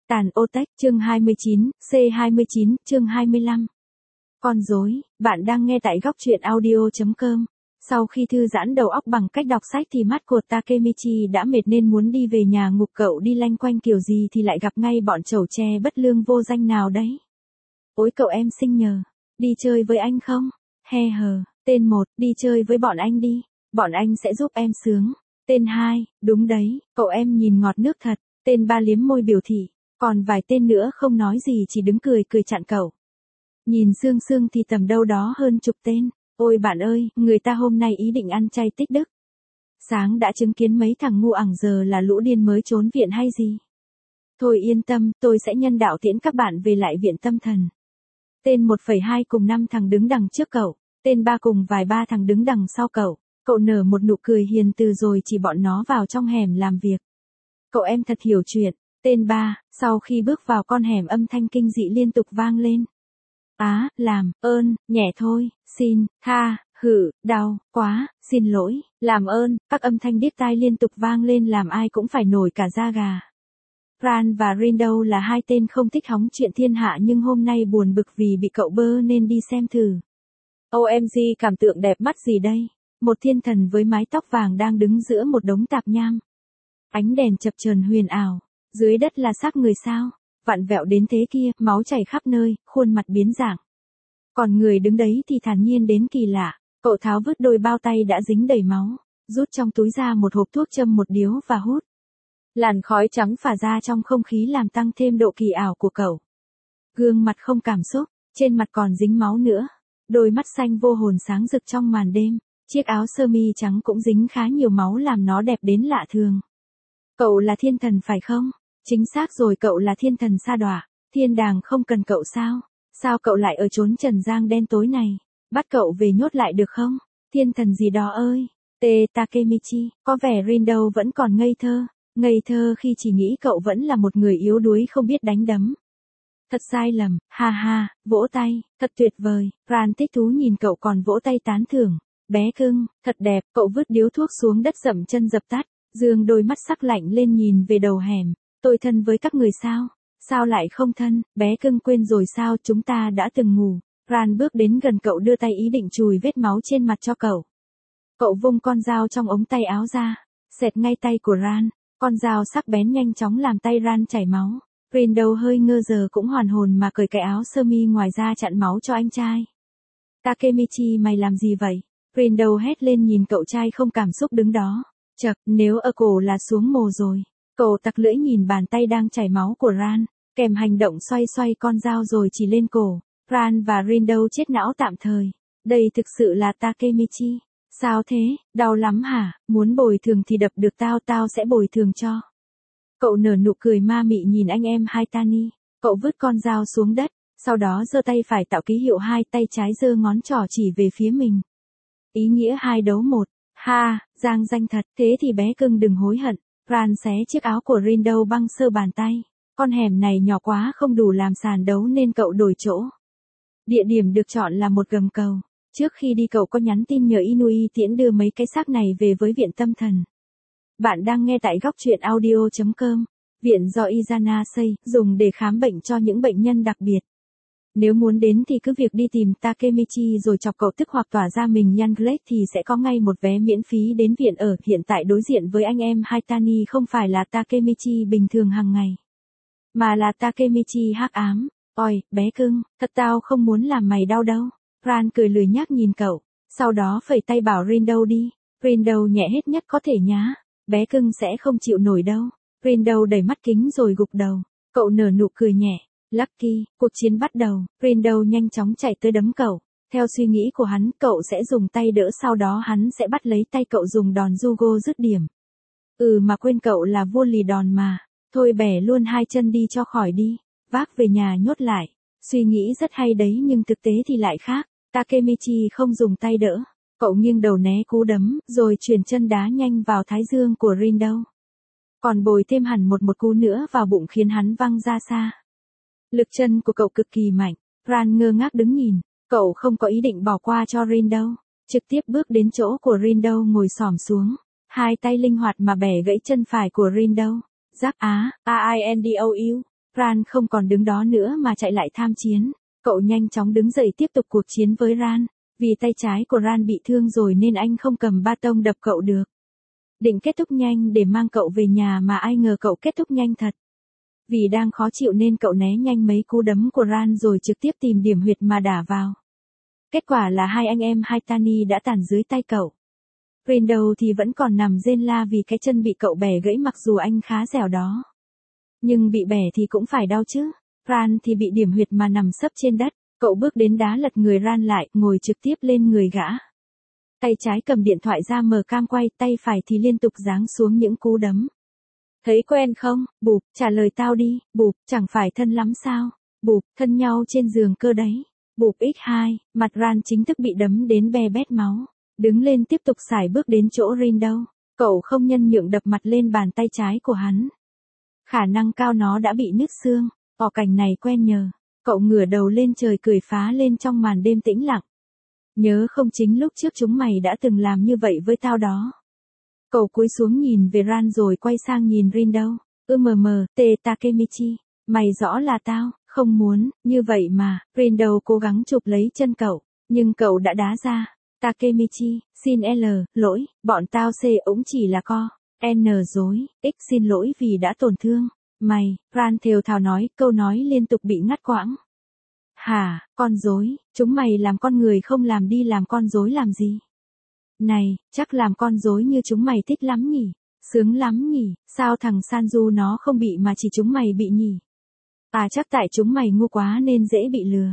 Tàn ô tách, chương 29, C29, chương 25. Con rối, bạn đang nghe tại góc truyện audio.com. Sau khi thư giãn đầu óc bằng cách đọc sách thì mắt của Takemichi đã mệt nên muốn đi về nhà ngục. Cậu đi lanh quanh kiểu gì thì lại gặp ngay bọn trẩu tre bất lương vô danh nào đấy. Ôi cậu em xinh nhờ, đi chơi với anh không? He hờ, tên 1, đi chơi với bọn anh đi, bọn anh sẽ giúp em sướng. Tên 2, đúng đấy, cậu em nhìn ngọt nước thật. Tên 3 liếm môi biểu thị, còn vài tên nữa không nói gì chỉ đứng cười chặn cậu. Nhìn sương sương thì tầm đâu đó hơn chục tên. Ôi bạn ơi, người ta hôm nay ý định ăn chay tích đức. Sáng đã chứng kiến mấy thằng ngu ẳng giờ là lũ điên mới trốn viện hay gì. Thôi yên tâm, tôi sẽ nhân đạo tiễn các bạn về lại viện tâm thần. Tên 1,2 cùng 5 thằng đứng đằng trước cậu, tên 3 cùng vài 3 thằng đứng đằng sau cậu. Cậu nở một nụ cười hiền từ rồi chỉ bọn nó vào trong hẻm làm việc. Cậu em thật hiểu chuyện. Tên 3, sau khi bước vào con hẻm âm thanh kinh dị liên tục vang lên. Làm ơn, nhẹ thôi, xin, tha, đau, quá, xin lỗi, làm ơn, các âm thanh điếc tai liên tục vang lên làm ai cũng phải nổi cả da gà. Ran và Rindo là hai tên không thích hóng chuyện thiên hạ nhưng hôm nay buồn bực vì bị cậu bơ nên đi xem thử. OMG cảm tượng đẹp mắt gì đây? Một thiên thần với mái tóc vàng đang đứng giữa một đống tạp nham. Ánh đèn chập chờn huyền ảo, dưới đất là xác người sao, vặn vẹo đến thế kia, máu chảy khắp nơi, khuôn mặt biến dạng. Còn người đứng đấy thì thản nhiên đến kỳ lạ, cậu tháo vứt đôi bao tay đã dính đầy máu, rút trong túi ra một hộp thuốc châm một điếu và hút. Làn khói trắng phả ra trong không khí làm tăng thêm độ kỳ ảo của cậu. Gương mặt không cảm xúc, trên mặt còn dính máu nữa, đôi mắt xanh vô hồn sáng rực trong màn đêm, chiếc áo sơ mi trắng cũng dính khá nhiều máu làm nó đẹp đến lạ thường. Cậu là thiên thần phải không? Chính xác rồi, cậu là thiên thần sa đọa. Thiên đàng không cần cậu sao? Sao cậu lại ở chốn trần gian đen tối này? Bắt cậu về nhốt lại được không? Thiên thần gì đó ơi! Takemichi, có vẻ Rindo vẫn còn ngây thơ khi chỉ nghĩ cậu vẫn là một người yếu đuối không biết đánh đấm. Thật sai lầm, ha ha, vỗ tay, thật tuyệt vời. Ran thích thú nhìn cậu còn vỗ tay tán thưởng. Bé cưng, thật đẹp, cậu vứt điếu thuốc xuống đất dậm chân dập tắt. Dương đôi mắt sắc lạnh lên nhìn về đầu hẻm. Tôi thân với các người sao? Sao lại không thân? Bé cưng quên rồi sao chúng ta đã từng ngủ? Ran bước đến gần cậu đưa tay ý định chùi vết máu trên mặt cho cậu. Cậu vung con dao trong ống tay áo ra, xẹt ngay tay của Ran. Con dao sắc bén nhanh chóng làm tay Ran chảy máu. Rindo hơi ngơ giờ cũng hoàn hồn mà cởi cái áo sơ mi ngoài ra chặn máu cho anh trai. Takemichi mày làm gì vậy? Rindo hét lên nhìn cậu trai không cảm xúc đứng đó. Chậc, nếu ở cổ là xuống mồ rồi. Cậu tặc lưỡi nhìn bàn tay đang chảy máu của Ran, kèm hành động xoay con dao rồi chỉ lên cổ. Ran và Rindo chết não tạm thời. Đây thực sự là Takemichi. Sao thế, đau lắm hả? Muốn bồi thường thì đập được tao sẽ bồi thường cho. Cậu nở nụ cười ma mị nhìn anh em Haitani. Cậu vứt con dao xuống đất, sau đó giơ tay phải tạo ký hiệu 2, tay trái giơ ngón trỏ chỉ về phía mình. Ý nghĩa 2 đấu 1. Ha, giang danh thật, thế thì bé cưng đừng hối hận. Ran xé chiếc áo của Rindo băng sơ bàn tay. Con hẻm này nhỏ quá không đủ làm sàn đấu nên cậu đổi chỗ. Địa điểm được chọn là một gầm cầu. Trước khi đi cậu có nhắn tin nhờ Inui tiễn đưa mấy cái xác này về với viện tâm thần. Bạn đang nghe tại góc truyện audio.com. Viện do Izana xây, dùng để khám bệnh cho những bệnh nhân đặc biệt. Nếu muốn đến thì cứ việc đi tìm Takemichi rồi chọc cậu tức hoặc tỏa ra mình nhăn glade thì sẽ có ngay một vé miễn phí đến viện ở. Hiện tại đối diện với anh em Haitani không phải là Takemichi bình thường hàng ngày, mà là Takemichi hắc ám. Ôi, bé cưng, thật tao không muốn làm mày đau đâu. Ran cười lười nhác nhìn cậu, sau đó phẩy tay bảo Rindo đi. Rindo nhẹ hết nhất có thể nhá. Bé cưng sẽ không chịu nổi đâu. Rindo đẩy mắt kính rồi gục đầu. Cậu nở nụ cười nhẹ. Lucky, cuộc chiến bắt đầu. Rindo nhanh chóng chạy tới đấm cậu. Theo suy nghĩ của hắn, cậu sẽ dùng tay đỡ sau đó hắn sẽ bắt lấy tay cậu dùng đòn judo dứt điểm. Mà quên cậu là vua lì đòn mà. Thôi bẻ luôn 2 chân đi cho khỏi đi. Vác về nhà nhốt lại. Suy nghĩ rất hay đấy nhưng thực tế thì lại khác. Takemichi không dùng tay đỡ. Cậu nghiêng đầu né cú đấm, rồi chuyển chân đá nhanh vào thái dương của Rindo. Còn bồi thêm hẳn một cú nữa vào bụng khiến hắn văng ra xa. Lực chân của cậu cực kỳ mạnh. Ran ngơ ngác đứng nhìn. Cậu không có ý định bỏ qua cho Rindo. Trực tiếp bước đến chỗ của Rindo ngồi xổm xuống. 2 tay linh hoạt mà bẻ gãy chân phải của Rindo. Giáp Indou. Ran không còn đứng đó nữa mà chạy lại tham chiến. Cậu nhanh chóng đứng dậy tiếp tục cuộc chiến với Ran. Vì tay trái của Ran bị thương rồi nên anh không cầm ba tông đập cậu được. Định kết thúc nhanh để mang cậu về nhà mà ai ngờ cậu kết thúc nhanh thật. Vì đang khó chịu nên cậu né nhanh mấy cú đấm của Ran rồi trực tiếp tìm điểm huyệt mà đả vào. Kết quả là hai anh em Haitani đã tàn dưới tay cậu. Rindo thì vẫn còn nằm rên la vì cái chân bị cậu bẻ gãy mặc dù anh khá dẻo đó. Nhưng bị bẻ thì cũng phải đau chứ. Ran thì bị điểm huyệt mà nằm sấp trên đất. Cậu bước đến đá lật người Ran lại, ngồi trực tiếp lên người gã. Tay trái cầm điện thoại ra mở cam quay, tay phải thì liên tục giáng xuống những cú đấm. Thấy quen không? Bụp, trả lời tao đi. Bụp, chẳng phải thân lắm sao? Bụp, thân nhau trên giường cơ đấy. Bụp x2, mặt Ran chính thức bị đấm đến be bét máu. Đứng lên tiếp tục sải bước đến chỗ Rindo. Cậu không nhân nhượng đập mặt lên bàn tay trái của hắn. Khả năng cao nó đã bị nứt xương. Cảnh này quen nhờ. Cậu ngửa đầu lên trời cười phá lên trong màn đêm tĩnh lặng. Nhớ không chính lúc trước chúng mày đã từng làm như vậy với tao đó. Cậu cúi xuống nhìn về Ran rồi quay sang nhìn Rindo. Takemichi, mày rõ là tao, không muốn, như vậy mà. Rindo cố gắng chụp lấy chân cậu, nhưng cậu đã đá ra. Takemichi, xin L, lỗi, bọn tao C ống chỉ là co. N dối, X xin lỗi vì đã tổn thương. Mày, Ran thều thào nói, câu nói liên tục bị ngắt quãng. Hả, con rối, chúng mày làm con người không làm đi làm con rối làm gì? Này, chắc làm con rối như chúng mày thích lắm nhỉ? Sướng lắm nhỉ? Sao thằng Sanju nó không bị mà chỉ chúng mày bị nhỉ? À chắc tại chúng mày ngu quá nên dễ bị lừa.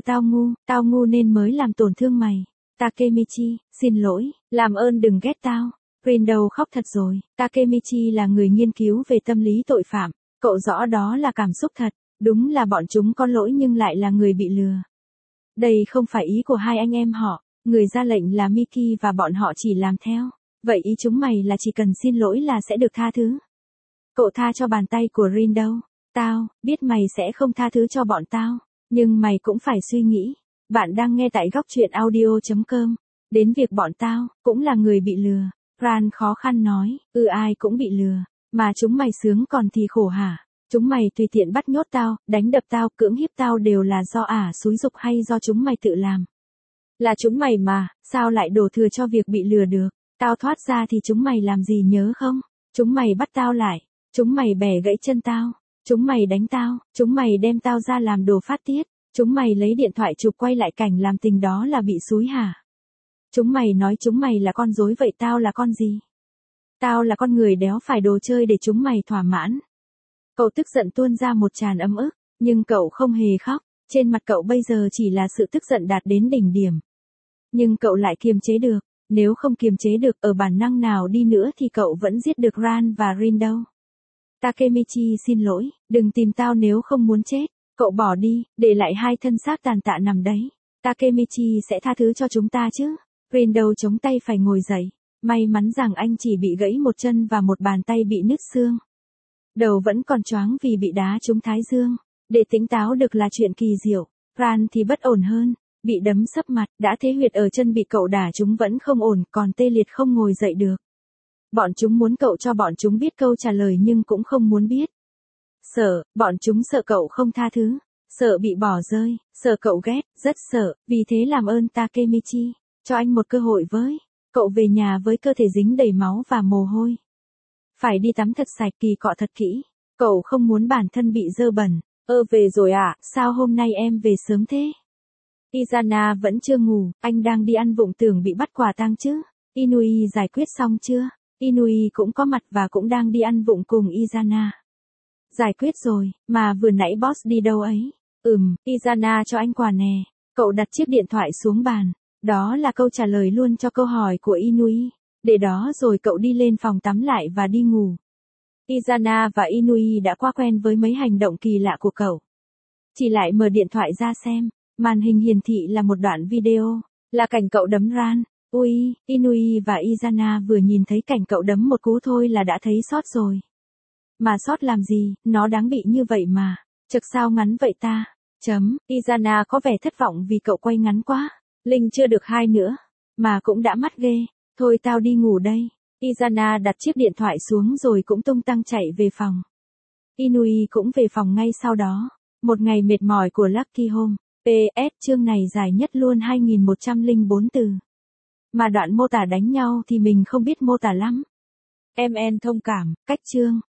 Tao ngu nên mới làm tổn thương mày. Takemichi, xin lỗi, làm ơn đừng ghét tao. Rindo khóc thật rồi. Takemichi là người nghiên cứu về tâm lý tội phạm. Cậu rõ đó là cảm xúc thật. Đúng là bọn chúng có lỗi nhưng lại là người bị lừa. Đây không phải ý của hai anh em họ. Người ra lệnh là Miki và bọn họ chỉ làm theo. Vậy ý chúng mày là chỉ cần xin lỗi là sẽ được tha thứ. Cậu tha cho bàn tay của Rindo. Tao, biết mày sẽ không tha thứ cho bọn tao. Nhưng mày cũng phải suy nghĩ. Bạn đang nghe tại góc truyện audio.com. Đến việc bọn tao, cũng là người bị lừa. Ran khó khăn nói, ai cũng bị lừa. Mà chúng mày sướng còn thì khổ hả? Chúng mày tùy tiện bắt nhốt tao, đánh đập tao, cưỡng hiếp tao đều là do xúi giục hay do chúng mày tự làm? Là chúng mày mà, sao lại đổ thừa cho việc bị lừa được? Tao thoát ra thì chúng mày làm gì nhớ không? Chúng mày bắt tao lại, chúng mày bẻ gãy chân tao, chúng mày đánh tao, chúng mày đem tao ra làm đồ phát tiết, chúng mày lấy điện thoại chụp quay lại cảnh làm tình đó là bị xúi hả? Chúng mày nói chúng mày là con rối vậy tao là con gì? Tao là con người đéo phải đồ chơi để chúng mày thỏa mãn. Cậu tức giận tuôn ra một tràn ấm ức, nhưng cậu không hề khóc, trên mặt cậu bây giờ chỉ là sự tức giận đạt đến đỉnh điểm. Nhưng cậu lại kiềm chế được, nếu không kiềm chế được ở bản năng nào đi nữa thì cậu vẫn giết được Ran và Rindo. Takemichi xin lỗi, đừng tìm tao nếu không muốn chết, cậu bỏ đi, để lại hai thân xác tàn tạ nằm đấy. Takemichi sẽ tha thứ cho chúng ta chứ? Rindo chống tay phải ngồi dậy, may mắn rằng anh chỉ bị gãy một chân và một bàn tay bị nứt xương. Đầu vẫn còn choáng vì bị đá trúng thái dương. Để tỉnh táo được là chuyện kỳ diệu. Ran thì bất ổn hơn, bị đấm sấp mặt, đã thế huyệt ở chân bị cậu đả trúng vẫn không ổn, còn tê liệt không ngồi dậy được. Bọn chúng muốn cậu cho bọn chúng biết câu trả lời nhưng cũng không muốn biết. Bọn chúng sợ cậu không tha thứ, sợ bị bỏ rơi, sợ cậu ghét, rất sợ, vì thế làm ơn Takemichi, cho anh một cơ hội với. Cậu về nhà với cơ thể dính đầy máu và mồ hôi. Phải đi tắm thật sạch, kỳ cọ thật kỹ. Cậu không muốn bản thân bị dơ bẩn. Về rồi à, sao hôm nay em về sớm thế? Izana vẫn chưa ngủ, anh đang đi ăn vụng tưởng bị bắt quả tang chứ. Inui giải quyết xong chưa? Inui cũng có mặt và cũng đang đi ăn vụng cùng Izana. Giải quyết rồi, mà vừa nãy boss đi đâu ấy? Izana cho anh quà nè. Cậu đặt chiếc điện thoại xuống bàn. Đó là câu trả lời luôn cho câu hỏi của Inui. Để đó rồi cậu đi lên phòng tắm lại và đi ngủ. Izana và Inui đã qua quen với mấy hành động kỳ lạ của cậu. Chỉ lại mở điện thoại ra xem, màn hình hiển thị là một đoạn video, là cảnh cậu đấm Ran. Inui và Izana vừa nhìn thấy cảnh cậu đấm một cú thôi là đã thấy sót rồi. Mà sót làm gì, nó đáng bị như vậy mà. Chực sao ngắn vậy ta? Izana có vẻ thất vọng vì cậu quay ngắn quá. Linh chưa được 2 nữa, mà cũng đã mắt ghê. Thôi tao đi ngủ đây. Izana đặt chiếc điện thoại xuống rồi cũng tung tăng chạy về phòng. Inui cũng về phòng ngay sau đó. Một ngày mệt mỏi của Lucky Home. PS, chương này dài nhất luôn 2104 từ. Mà đoạn mô tả đánh nhau thì mình không biết mô tả lắm. MN thông cảm, cách chương.